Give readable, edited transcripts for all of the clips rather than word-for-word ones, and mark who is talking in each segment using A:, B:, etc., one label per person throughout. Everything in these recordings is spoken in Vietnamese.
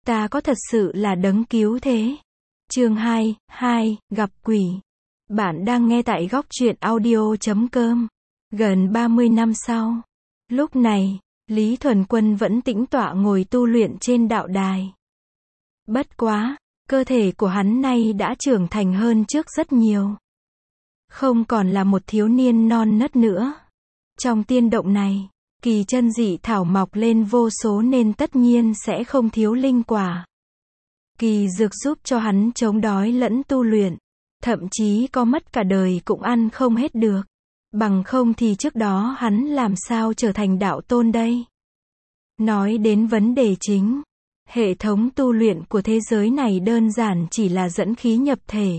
A: Ta có thật sự là đấng cứu thế? Chương 2, gặp quỷ. Bạn đang nghe tại góc truyện audio.com. Gần 30 năm sau. Lúc này, Lý Thuần Quân vẫn tĩnh tọa ngồi tu luyện trên đạo đài. Bất quá, cơ thể của hắn nay đã trưởng thành hơn trước rất nhiều. Không còn là một thiếu niên non nớt nữa. Trong tiên động này, kỳ chân dị thảo mọc lên vô số nên tất nhiên sẽ không thiếu linh quả. Kỳ dược giúp cho hắn chống đói lẫn tu luyện. Thậm chí có mất cả đời cũng ăn không hết được. Bằng không thì trước đó hắn làm sao trở thành đạo tôn đây? Nói đến vấn đề chính, hệ thống tu luyện của thế giới này đơn giản chỉ là dẫn khí nhập thể,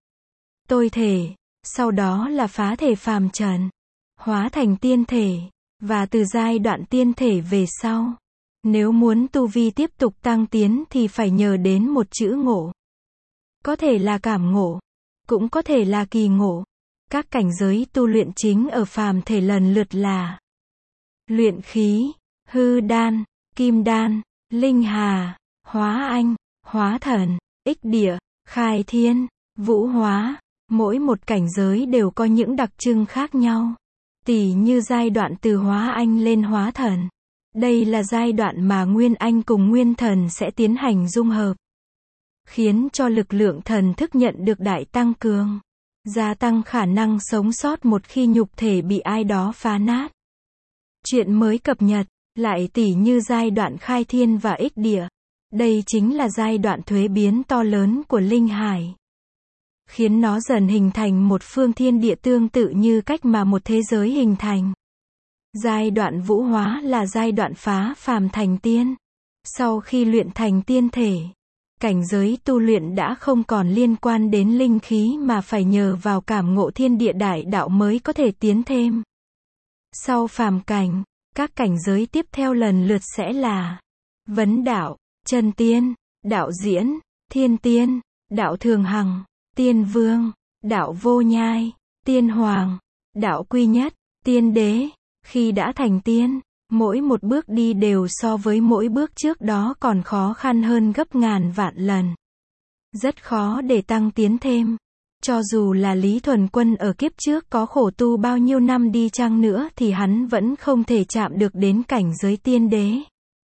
A: tôi thể, sau đó là phá thể phàm trần, hóa thành tiên thể, và từ giai đoạn tiên thể về sau, nếu muốn tu vi tiếp tục tăng tiến thì phải nhờ đến một chữ ngộ. Có thể là cảm ngộ, cũng có thể là kỳ ngộ. Các cảnh giới tu luyện chính ở phàm thể lần lượt là luyện khí, hư đan, kim đan, linh hà, hóa anh, hóa thần, ích địa, khai thiên, vũ hóa. Mỗi một cảnh giới đều có những đặc trưng khác nhau. Tỉ như giai đoạn từ hóa anh lên hóa thần. Đây là giai đoạn mà nguyên anh cùng nguyên thần sẽ tiến hành dung hợp, khiến cho lực lượng thần thức nhận được đại tăng cường, gia tăng khả năng sống sót một khi nhục thể bị ai đó phá nát. Chuyện mới cập nhật, lại tỉ như giai đoạn khai thiên và ích địa. Đây chính là giai đoạn thuế biến to lớn của linh hải, khiến nó dần hình thành một phương thiên địa tương tự như cách mà một thế giới hình thành. Giai đoạn vũ hóa là giai đoạn phá phàm thành tiên. Sau khi luyện thành tiên thể, cảnh giới tu luyện đã không còn liên quan đến linh khí mà phải nhờ vào cảm ngộ thiên địa đại đạo mới có thể tiến thêm. Sau phàm cảnh, các cảnh giới tiếp theo lần lượt sẽ là vấn đạo, chân tiên, đạo diễn, thiên tiên, đạo thường hằng, tiên vương, đạo vô nhai, tiên hoàng, đạo quy nhất, tiên đế. Khi đã thành tiên, mỗi một bước đi đều so với mỗi bước trước đó còn khó khăn hơn gấp ngàn vạn lần. Rất khó để tăng tiến thêm. Cho dù là Lý Thuần Quân ở kiếp trước có khổ tu bao nhiêu năm đi chăng nữa thì hắn vẫn không thể chạm được đến cảnh giới tiên đế.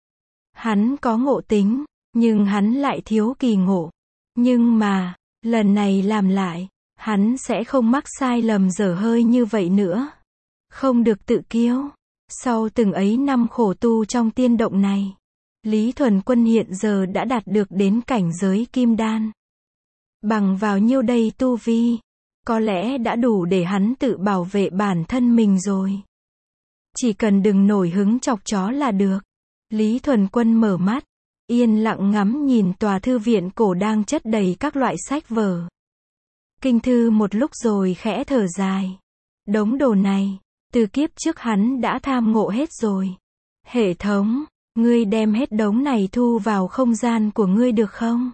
A: Hắn có ngộ tính, nhưng hắn lại thiếu kỳ ngộ. Nhưng mà, lần này làm lại, hắn sẽ không mắc sai lầm dở hơi như vậy nữa. Không được tự kiêu. Sau từng ấy năm khổ tu trong tiên động này, Lý Thuần Quân hiện giờ đã đạt được đến cảnh giới kim đan. Bằng vào nhiêu đây tu vi, có lẽ đã đủ để hắn tự bảo vệ bản thân mình rồi. Chỉ cần đừng nổi hứng chọc chó là được. Lý Thuần Quân mở mắt, yên lặng ngắm nhìn tòa thư viện cổ đang chất đầy các loại sách vở, kinh thư một lúc rồi khẽ thở dài. Đống đồ này, từ kiếp trước hắn đã tham ngộ hết rồi. Hệ thống, ngươi đem hết đống này thu vào không gian của ngươi được không?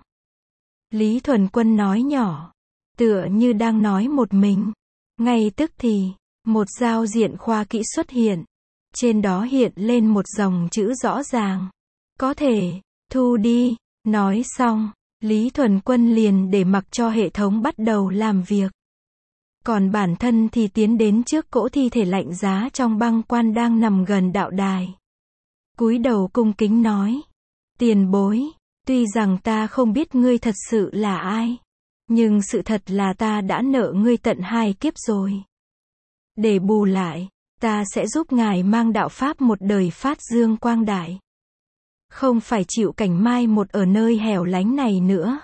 A: Lý Thuần Quân nói nhỏ, tựa như đang nói một mình. Ngay tức thì, một giao diện khoa kỹ xuất hiện. Trên đó hiện lên một dòng chữ rõ ràng. Có thể, thu đi. Nói xong, Lý Thuần Quân liền để mặc cho hệ thống bắt đầu làm việc. Còn bản thân thì tiến đến trước cỗ thi thể lạnh giá trong băng quan đang nằm gần đạo đài. Cúi đầu cung kính nói, tiền bối, tuy rằng ta không biết ngươi thật sự là ai, nhưng sự thật là ta đã nợ ngươi tận 2 kiếp rồi. Để bù lại, ta sẽ giúp ngài mang đạo pháp một đời phát dương quang đại. Không phải chịu cảnh mai một ở nơi hẻo lánh này nữa.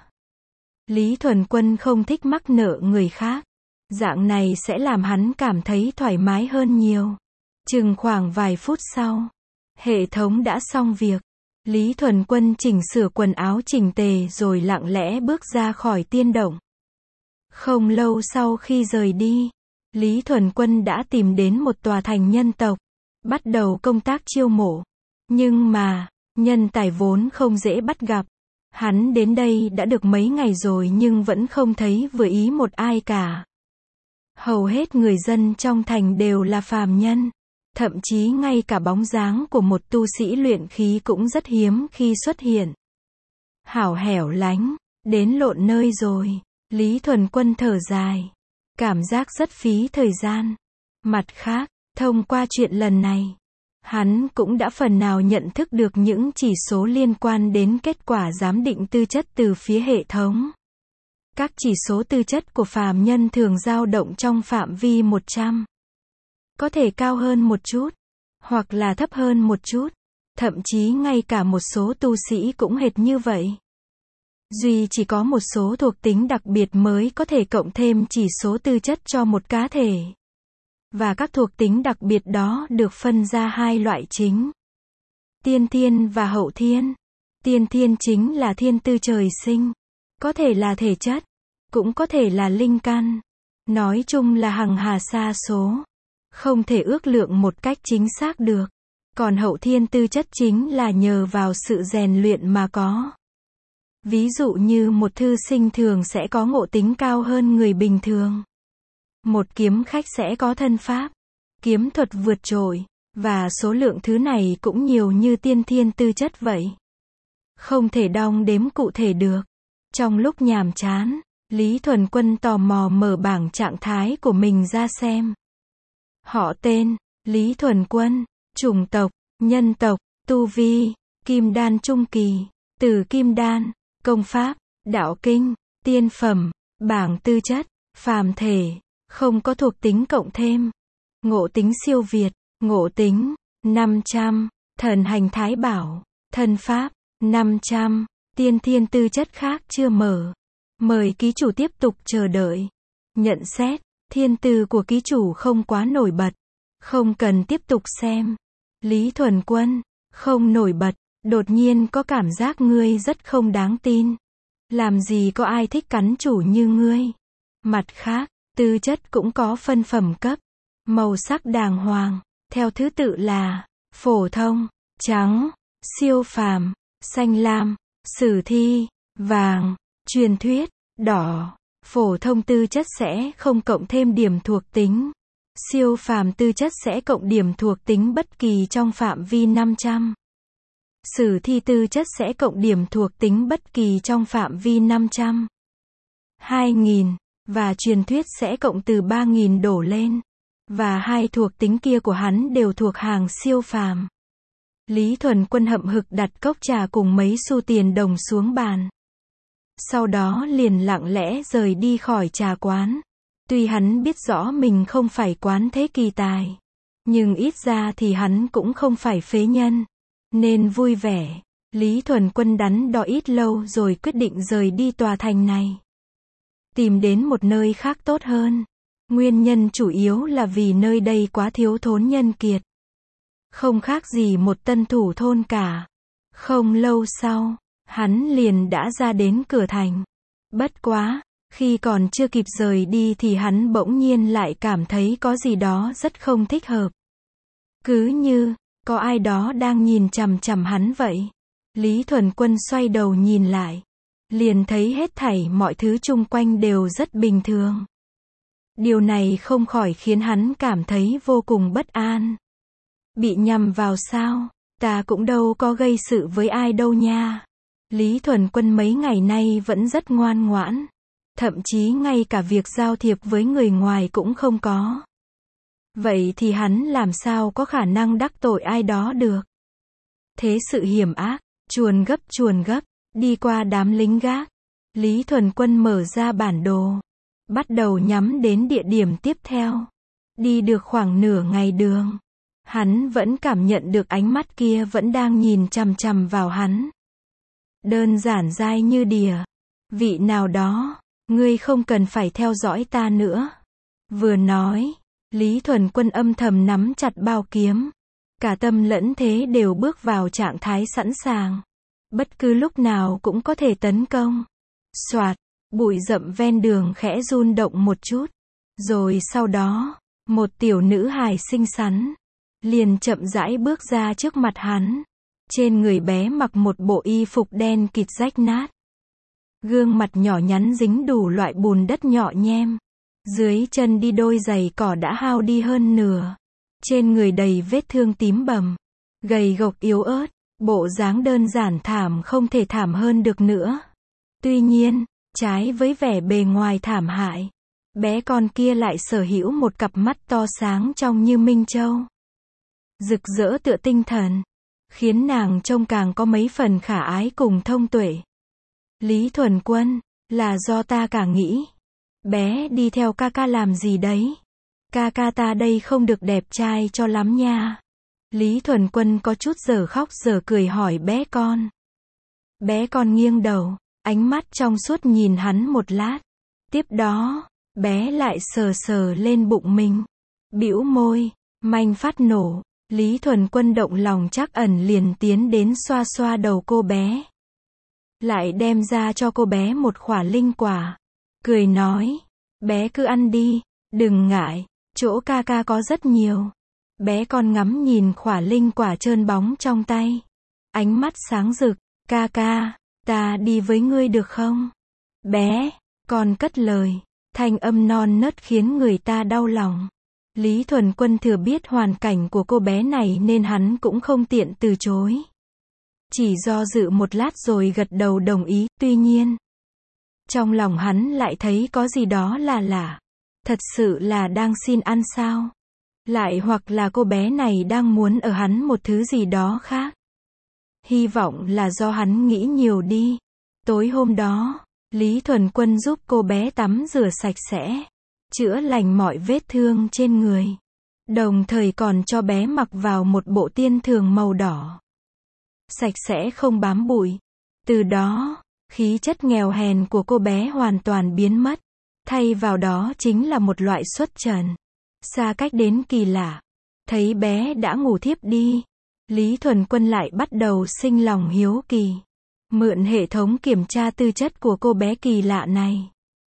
A: Lý Thuần Quân không thích mắc nợ người khác. Dạng này sẽ làm hắn cảm thấy thoải mái hơn nhiều. Chừng khoảng vài phút sau, hệ thống đã xong việc. Lý Thuần Quân chỉnh sửa quần áo chỉnh tề rồi lặng lẽ bước ra khỏi tiên động. Không lâu sau khi rời đi, Lý Thuần Quân đã tìm đến một tòa thành nhân tộc, bắt đầu công tác chiêu mộ. Nhưng mà, nhân tài vốn không dễ bắt gặp. Hắn đến đây đã được mấy ngày rồi nhưng vẫn không thấy vừa ý một ai cả. Hầu hết người dân trong thành đều là phàm nhân. Thậm chí ngay cả bóng dáng của một tu sĩ luyện khí cũng rất hiếm khi xuất hiện. Hảo hẻo lánh, đến lộn nơi rồi. Lý Thuần Quân thở dài. Cảm giác rất phí thời gian. Mặt khác, thông qua chuyện lần này, hắn cũng đã phần nào nhận thức được những chỉ số liên quan đến kết quả giám định tư chất từ phía hệ thống. Các chỉ số tư chất của phàm nhân thường dao động trong phạm vi 100. Có thể cao hơn một chút, hoặc là thấp hơn một chút. Thậm chí ngay cả một số tu sĩ cũng hệt như vậy. Duy chỉ có một số thuộc tính đặc biệt mới có thể cộng thêm chỉ số tư chất cho một cá thể. Và các thuộc tính đặc biệt đó được phân ra hai loại chính. Tiên thiên và hậu thiên. Tiên thiên chính là thiên tư trời sinh. Có thể là thể chất, cũng có thể là linh căn. Nói chung là hằng hà sa số. Không thể ước lượng một cách chính xác được. Còn hậu thiên tư chất chính là nhờ vào sự rèn luyện mà có. Ví dụ như một thư sinh thường sẽ có ngộ tính cao hơn người bình thường. Một kiếm khách sẽ có thân pháp, kiếm thuật vượt trội, và số lượng thứ này cũng nhiều như tiên thiên tư chất vậy. Không thể đong đếm cụ thể được. Trong lúc nhàm chán, Lý Thuần Quân tò mò mở bảng trạng thái của mình ra xem. Họ tên, Lý Thuần Quân, chủng tộc, nhân tộc, tu vi, kim đan trung kỳ, tử kim đan, công pháp, đạo kinh, tiên phẩm, bảng tư chất, phàm thể, không có thuộc tính cộng thêm. Ngộ tính siêu việt, ngộ tính, 500, thần hành thái bảo, thân pháp, 500, tiên thiên tư chất khác chưa mở. Mời ký chủ tiếp tục chờ đợi. Nhận xét, thiên tư của ký chủ không quá nổi bật. Không cần tiếp tục xem. Lý Thuần Quân, không nổi bật, đột nhiên có cảm giác ngươi rất không đáng tin. Làm gì có ai thích cắn chủ như ngươi. Mặt khác, tư chất cũng có phân phẩm cấp. Màu sắc đàng hoàng, theo thứ tự là phổ thông, trắng, siêu phàm, xanh lam, sử thi, vàng, truyền thuyết, đỏ. Phổ thông tư chất sẽ không cộng thêm điểm thuộc tính. Siêu phàm tư chất sẽ cộng điểm thuộc tính bất kỳ trong phạm vi 500. Sử thi tư chất sẽ cộng điểm thuộc tính bất kỳ trong phạm vi 500. 2000, và truyền thuyết sẽ cộng từ 3000 đổ lên. Và hai thuộc tính kia của hắn đều thuộc hàng siêu phàm. Lý Thuần Quân hậm hực đặt cốc trà cùng mấy xu tiền đồng xuống bàn. Sau đó liền lặng lẽ rời đi khỏi trà quán. Tuy hắn biết rõ mình không phải quán thế kỳ tài, nhưng ít ra thì hắn cũng không phải phế nhân. Nên vui vẻ, Lý Thuần Quân đắn đo ít lâu rồi quyết định rời đi tòa thành này. Tìm đến một nơi khác tốt hơn. Nguyên nhân chủ yếu là vì nơi đây quá thiếu thốn nhân kiệt. Không khác gì một tân thủ thôn cả. Không lâu sau, hắn liền đã ra đến cửa thành. Bất quá, khi còn chưa kịp rời đi thì hắn bỗng nhiên lại cảm thấy có gì đó rất không thích hợp. Cứ như, có ai đó đang nhìn chằm chằm hắn vậy. Lý Thuần Quân xoay đầu nhìn lại. Liền thấy hết thảy mọi thứ chung quanh đều rất bình thường. Điều này không khỏi khiến hắn cảm thấy vô cùng bất an. Bị nhầm vào sao? Ta cũng đâu có gây sự với ai đâu nha. Lý Thuần Quân mấy ngày nay vẫn rất ngoan ngoãn. Thậm chí ngay cả việc giao thiệp với người ngoài cũng không có. Vậy thì hắn làm sao có khả năng đắc tội ai đó được? Thế sự hiểm ác, chuồn gấp, đi qua đám lính gác. Lý Thuần Quân mở ra bản đồ. Bắt đầu nhắm đến địa điểm tiếp theo. Đi được khoảng nửa ngày đường. Hắn vẫn cảm nhận được ánh mắt kia vẫn đang nhìn chằm chằm vào hắn. Đơn giản dai như đìa. Vị nào đó, ngươi không cần phải theo dõi ta nữa. Vừa nói, Lý Thuần Quân âm thầm nắm chặt bao kiếm. Cả tâm lẫn thế đều bước vào trạng thái sẵn sàng. Bất cứ lúc nào cũng có thể tấn công. Soạt, bụi rậm ven đường khẽ rung động một chút. Rồi sau đó, một tiểu nữ hài xinh xắn liền chậm rãi bước ra trước mặt hắn. Trên người bé mặc một bộ y phục đen kịt rách nát. Gương mặt nhỏ nhắn dính đủ loại bùn đất nhỏ nhem. Dưới chân đi đôi giày cỏ đã hao đi hơn nửa. Trên người đầy vết thương tím bầm. Gầy gộc yếu ớt. Bộ dáng đơn giản thảm không thể thảm hơn được nữa. Tuy nhiên, trái với vẻ bề ngoài thảm hại, bé con kia lại sở hữu một cặp mắt to sáng trong như minh châu. Rực rỡ tựa tinh thần, khiến nàng trông càng có mấy phần khả ái cùng thông tuệ. Lý Thuần Quân, là do ta cả nghĩ. Bé đi theo ca ca làm gì đấy? Ca ca ta đây không được đẹp trai cho lắm nha. Lý Thuần Quân có chút giờ khóc giờ cười hỏi bé con. Bé con nghiêng đầu, ánh mắt trong suốt nhìn hắn một lát. Tiếp đó, bé lại sờ sờ lên bụng mình. Bĩu môi, manh phát nổ. Lý Thuần Quân động lòng trắc ẩn liền tiến đến xoa xoa đầu cô bé. Lại đem ra cho cô bé một khỏa linh quả. Cười nói, bé cứ ăn đi, đừng ngại, chỗ ca ca có rất nhiều. Bé con ngắm nhìn khỏa linh quả trơn bóng trong tay. Ánh mắt sáng rực, ca ca, ta đi với ngươi được không? Bé, con cất lời, thanh âm non nớt khiến người ta đau lòng. Lý Thuần Quân thừa biết hoàn cảnh của cô bé này nên hắn cũng không tiện từ chối. Chỉ do dự một lát rồi gật đầu đồng ý, tuy nhiên, trong lòng hắn lại thấy có gì đó là lạ. Thật sự là đang xin ăn sao? Lại hoặc là cô bé này đang muốn ở hắn một thứ gì đó khác. Hy vọng là do hắn nghĩ nhiều đi. Tối hôm đó, Lý Thuần Quân giúp cô bé tắm rửa sạch sẽ, chữa lành mọi vết thương trên người. Đồng thời còn cho bé mặc vào một bộ tiên thường màu đỏ. Sạch sẽ không bám bụi. Từ đó, khí chất nghèo hèn của cô bé hoàn toàn biến mất. Thay vào đó chính là một loại xuất trần. Xa cách đến kỳ lạ. Thấy bé đã ngủ thiếp đi. Lý Thuần Quân lại bắt đầu sinh lòng hiếu kỳ. Mượn hệ thống kiểm tra tư chất của cô bé kỳ lạ này.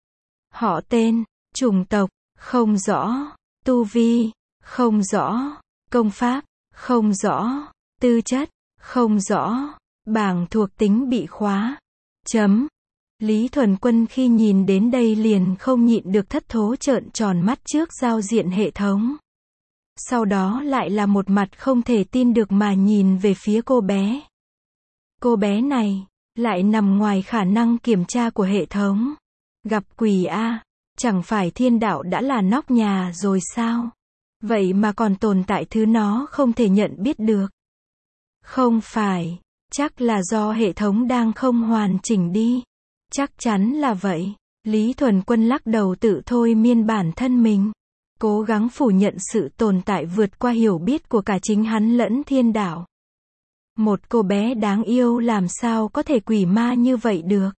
A: Họ tên, chủng tộc, không rõ. Tu vi, không rõ. Công pháp, không rõ. Tư chất, không rõ. Bảng thuộc tính bị khóa. Chấm. Lý Thuần Quân khi nhìn đến đây liền không nhịn được thất thố trợn tròn mắt trước giao diện hệ thống. Sau đó lại là một mặt không thể tin được mà nhìn về phía cô bé. Cô bé này, lại nằm ngoài khả năng kiểm tra của hệ thống. Gặp quỷ a, chẳng phải thiên đạo đã là nóc nhà rồi sao? Vậy mà còn tồn tại thứ nó không thể nhận biết được. Không phải, chắc là do hệ thống đang không hoàn chỉnh đi. Chắc chắn là vậy. Lý Thuần Quân lắc đầu tự thôi miên bản thân mình. Cố gắng phủ nhận sự tồn tại vượt qua hiểu biết của cả chính hắn lẫn thiên đạo. Một cô bé đáng yêu làm sao có thể quỷ ma như vậy được.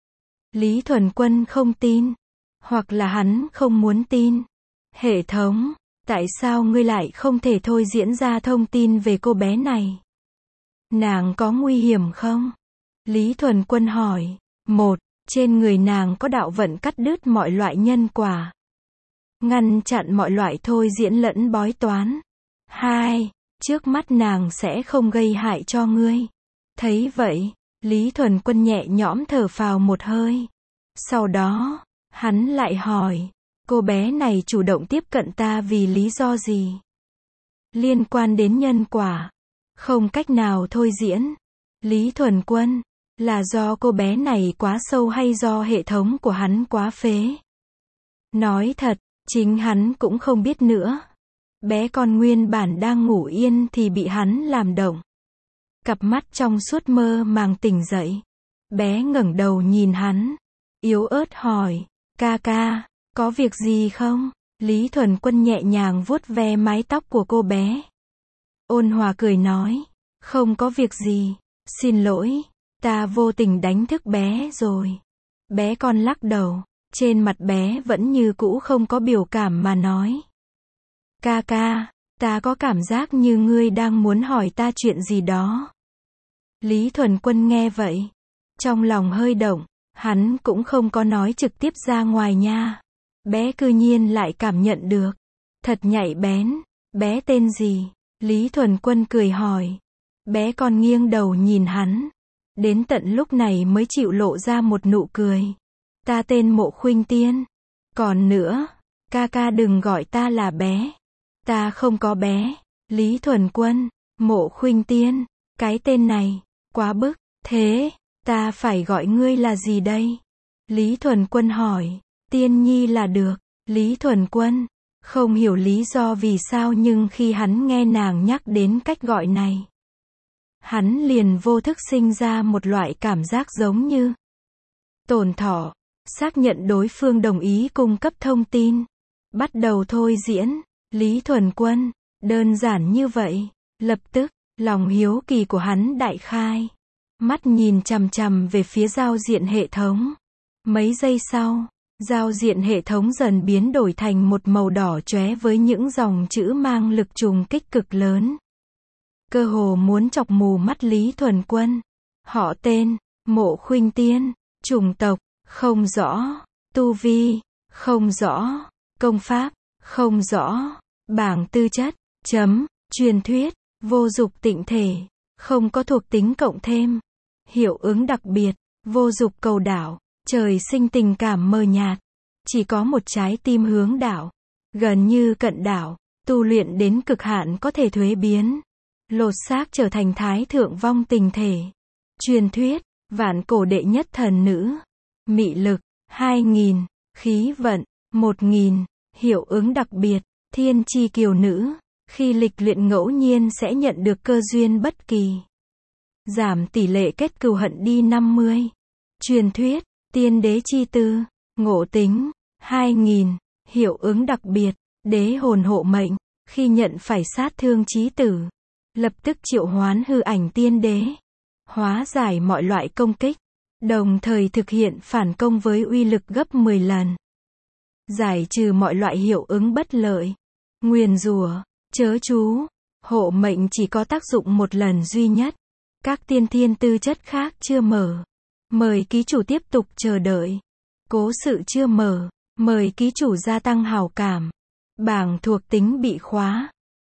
A: Lý Thuần Quân không tin. Hoặc là hắn không muốn tin. Hệ thống, tại sao ngươi lại không thể thôi diễn ra thông tin về cô bé này? Nàng có nguy hiểm không? Lý Thuần Quân hỏi. Một, trên người nàng có đạo vận cắt đứt mọi loại nhân quả. Ngăn chặn mọi loại thôi diễn lẫn bói toán. 2. Trước mắt nàng sẽ không gây hại cho ngươi. Thấy vậy, Lý Thuần Quân nhẹ nhõm thở phào một hơi. Sau đó, hắn lại hỏi, cô bé này chủ động tiếp cận ta vì lý do gì? Liên quan đến nhân quả. Không cách nào thôi diễn. Lý Thuần Quân, là do cô bé này quá sâu hay do hệ thống của hắn quá phế? Nói thật, chính hắn cũng không biết nữa. Bé con nguyên bản đang ngủ yên thì bị hắn làm động. Cặp mắt trong suốt mơ màng tỉnh dậy. Bé ngẩng đầu nhìn hắn, yếu ớt hỏi, ca ca, có việc gì không? Lý Thuần Quân nhẹ nhàng vuốt ve mái tóc của cô bé. Ôn hòa cười nói, không có việc gì, xin lỗi, ta vô tình đánh thức bé rồi. Bé con lắc đầu, trên mặt bé vẫn như cũ không có biểu cảm mà nói. Ca ca, ta có cảm giác như ngươi đang muốn hỏi ta chuyện gì đó. Lý Thuần Quân nghe vậy, trong lòng hơi động, hắn cũng không có nói trực tiếp ra ngoài nha. Bé cư nhiên lại cảm nhận được. Thật nhạy bén, bé tên gì? Lý Thuần Quân cười hỏi. Bé con nghiêng đầu nhìn hắn. Đến tận lúc này mới chịu lộ ra một nụ cười. Ta tên Mộ Khuynh Tiên. Còn nữa, ca ca đừng gọi ta là bé. Ta không có bé. Lý Thuần Quân, Mộ Khuynh Tiên, Cái tên này, quá bức. Thế, ta phải gọi ngươi là gì đây? Lý Thuần Quân hỏi. Tiên nhi là được. Lý Thuần Quân không hiểu lý do vì sao nhưng khi hắn nghe nàng nhắc đến cách gọi này, hắn liền vô thức sinh ra một loại cảm giác giống như tổn thọ. Xác nhận đối phương đồng ý cung cấp thông tin. Bắt đầu thôi diễn. Lý Thuần Quân, đơn giản như vậy. Lập tức, lòng hiếu kỳ của hắn đại khai. Mắt nhìn chằm chằm về phía giao diện hệ thống. Mấy giây sau, giao diện hệ thống dần biến đổi thành một màu đỏ chóe với những dòng chữ mang lực trùng kích cực lớn. Cơ hồ muốn chọc mù mắt Lý Thuần Quân. Họ tên, Mộ Khuynh Tiên, chủng tộc, không rõ, tu vi, không rõ, công pháp, không rõ, bảng tư chất, truyền thuyết, vô dục tịnh thể, không có thuộc tính cộng thêm, hiệu ứng đặc biệt, vô dục cầu đảo, trời sinh tình cảm mờ nhạt, chỉ có một trái tim hướng đạo, gần như cận đạo, tu luyện đến cực hạn có thể thuế biến, lột xác trở thành thái thượng vong tình thể, truyền thuyết, vạn cổ đệ nhất thần nữ, mị lực, 2000, khí vận, 1000, hiệu ứng đặc biệt, thiên chi kiều nữ, khi lịch luyện ngẫu nhiên sẽ nhận được cơ duyên bất kỳ. Giảm tỷ lệ kết cừu hận đi 50. Truyền thuyết, tiên đế chi tư, ngộ tính, 2000, hiệu ứng đặc biệt, đế hồn hộ mệnh, khi nhận phải sát thương chí tử, lập tức triệu hoán hư ảnh tiên đế, hóa giải mọi loại công kích, đồng thời thực hiện phản công với uy lực gấp 10 lần. Giải trừ mọi loại hiệu ứng bất lợi, nguyền rủa, chớ chú, hộ mệnh chỉ có tác dụng một lần duy nhất. Các tiên thiên tư chất khác chưa mở. Mời ký chủ tiếp tục chờ đợi. Cố sự chưa mở. Mời ký chủ gia tăng hào cảm. Bảng thuộc tính bị khóa.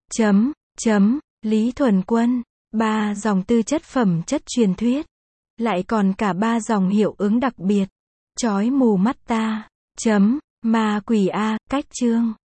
A: Lý Thuần Quân. 3 dòng tư chất phẩm chất truyền thuyết. Lại còn cả 3 dòng hiệu ứng đặc biệt. Chói mù mắt ta. Ma quỷ A, cách chương.